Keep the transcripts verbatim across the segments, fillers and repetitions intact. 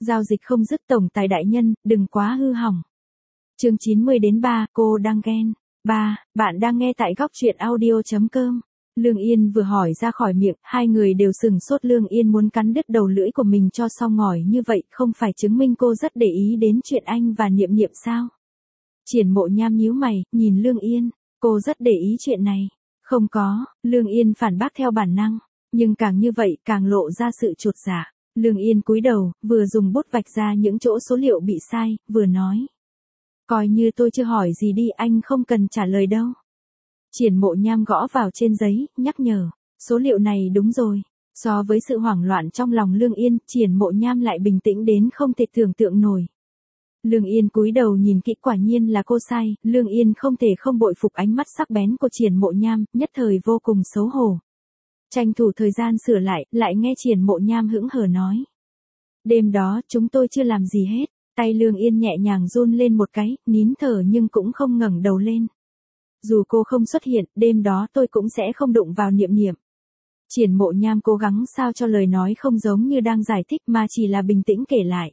Giao dịch không dứt tổng tài đại nhân, đừng quá hư hỏng. Chương chín mươi đến ba, cô đang ghen. ba, bạn đang nghe tại góc truyện audio chấm com. Lương Yên vừa hỏi ra khỏi miệng, hai người đều sừng sốt. Lương Yên muốn cắn đứt đầu lưỡi của mình cho xong ngòi như vậy, không phải chứng minh cô rất để ý đến chuyện anh và Niệm Niệm sao? Triển Mộ Nham nhíu mày, nhìn Lương Yên, cô rất để ý chuyện này. Không có, Lương Yên phản bác theo bản năng, nhưng càng như vậy càng lộ ra sự chột dạ. Lương Yên cúi đầu, vừa dùng bút vạch ra những chỗ số liệu bị sai, vừa nói. Coi như tôi chưa hỏi gì đi, anh không cần trả lời đâu. Triển Mộ Nham gõ vào trên giấy, nhắc nhở. Số liệu này đúng rồi. So với sự hoảng loạn trong lòng Lương Yên, Triển Mộ Nham lại bình tĩnh đến không thể tưởng tượng nổi. Lương Yên cúi đầu nhìn kỹ, quả nhiên là cô sai. Lương Yên không thể không bội phục ánh mắt sắc bén của Triển Mộ Nham, nhất thời vô cùng xấu hổ. Tranh thủ thời gian sửa lại, lại nghe Triển Mộ Nham hững hờ nói. Đêm đó chúng tôi chưa làm gì hết. Tay Lương Yên nhẹ nhàng run lên một cái, nín thở nhưng cũng không ngẩng đầu lên. Dù cô không xuất hiện, đêm đó tôi cũng sẽ không đụng vào Niệm Niệm. Triển Mộ Nham cố gắng sao cho lời nói không giống như đang giải thích mà chỉ là bình tĩnh kể lại.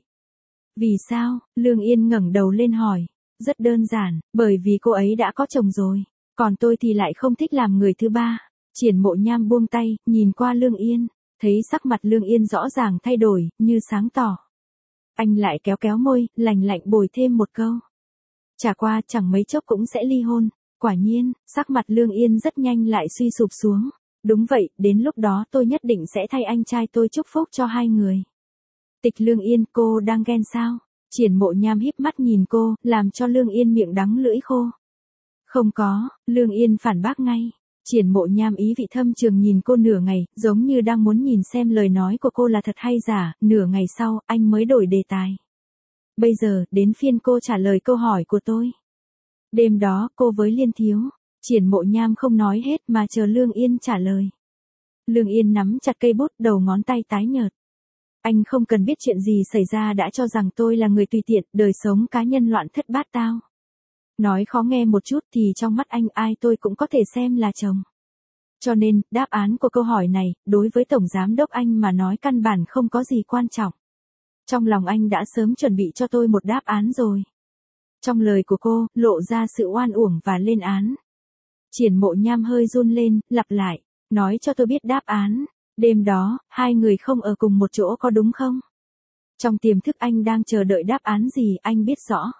Vì sao? Lương Yên ngẩng đầu lên hỏi. Rất đơn giản, bởi vì cô ấy đã có chồng rồi. Còn tôi thì lại không thích làm người thứ ba. Triển Mộ Nham buông tay, nhìn qua Lương Yên. Thấy sắc mặt Lương Yên rõ ràng thay đổi, như sáng tỏ. Anh lại kéo kéo môi, lành lạnh bồi thêm một câu. Chả qua chẳng mấy chốc cũng sẽ ly hôn. Quả nhiên, sắc mặt Lương Yên rất nhanh lại suy sụp xuống. Đúng vậy, đến lúc đó tôi nhất định sẽ thay anh trai tôi chúc phúc cho hai người. Tịch Lương Yên, cô đang ghen sao? Triển Mộ Nham híp mắt nhìn cô, làm cho Lương Yên miệng đắng lưỡi khô. Không có, Lương Yên phản bác ngay. Triển Mộ Nham ý vị thâm trường nhìn cô nửa ngày, giống như đang muốn nhìn xem lời nói của cô là thật hay giả. Nửa ngày sau, anh mới đổi đề tài. Bây giờ, đến phiên cô trả lời câu hỏi của tôi. Đêm đó, cô với Liên Thiếu. Triển Mộ Nham không nói hết mà chờ Lương Yên trả lời. Lương Yên nắm chặt cây bút, đầu ngón tay tái nhợt. Anh không cần biết chuyện gì xảy ra đã cho rằng tôi là người tùy tiện, đời sống cá nhân loạn thất bát tao. Nói khó nghe một chút thì trong mắt anh ai tôi cũng có thể xem là chồng. Cho nên, đáp án của câu hỏi này, đối với Tổng Giám Đốc anh mà nói căn bản không có gì quan trọng. Trong lòng anh đã sớm chuẩn bị cho tôi một đáp án rồi. Trong lời của cô, lộ ra sự oan uổng và lên án. Triển Mộ Nham hơi run lên, lặp lại. Nói cho tôi biết đáp án. Đêm đó, hai người không ở cùng một chỗ có đúng không? Trong tiềm thức anh đang chờ đợi đáp án gì anh biết rõ.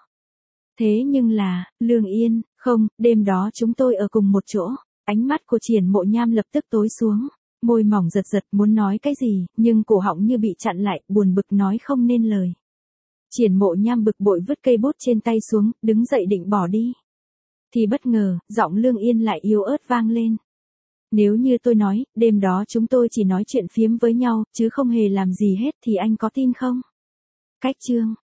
Thế nhưng là, Lương Yên, không, đêm đó chúng tôi ở cùng một chỗ. Ánh mắt của Triển Mộ Nham lập tức tối xuống. Môi mỏng giật giật muốn nói cái gì, nhưng cổ họng như bị chặn lại, buồn bực nói không nên lời. Triển Mộ Nham bực bội vứt cây bút trên tay xuống, đứng dậy định bỏ đi. Thì bất ngờ, giọng Lương Yên lại yếu ớt vang lên. Nếu như tôi nói, đêm đó chúng tôi chỉ nói chuyện phiếm với nhau, chứ không hề làm gì hết thì anh có tin không? Cách chương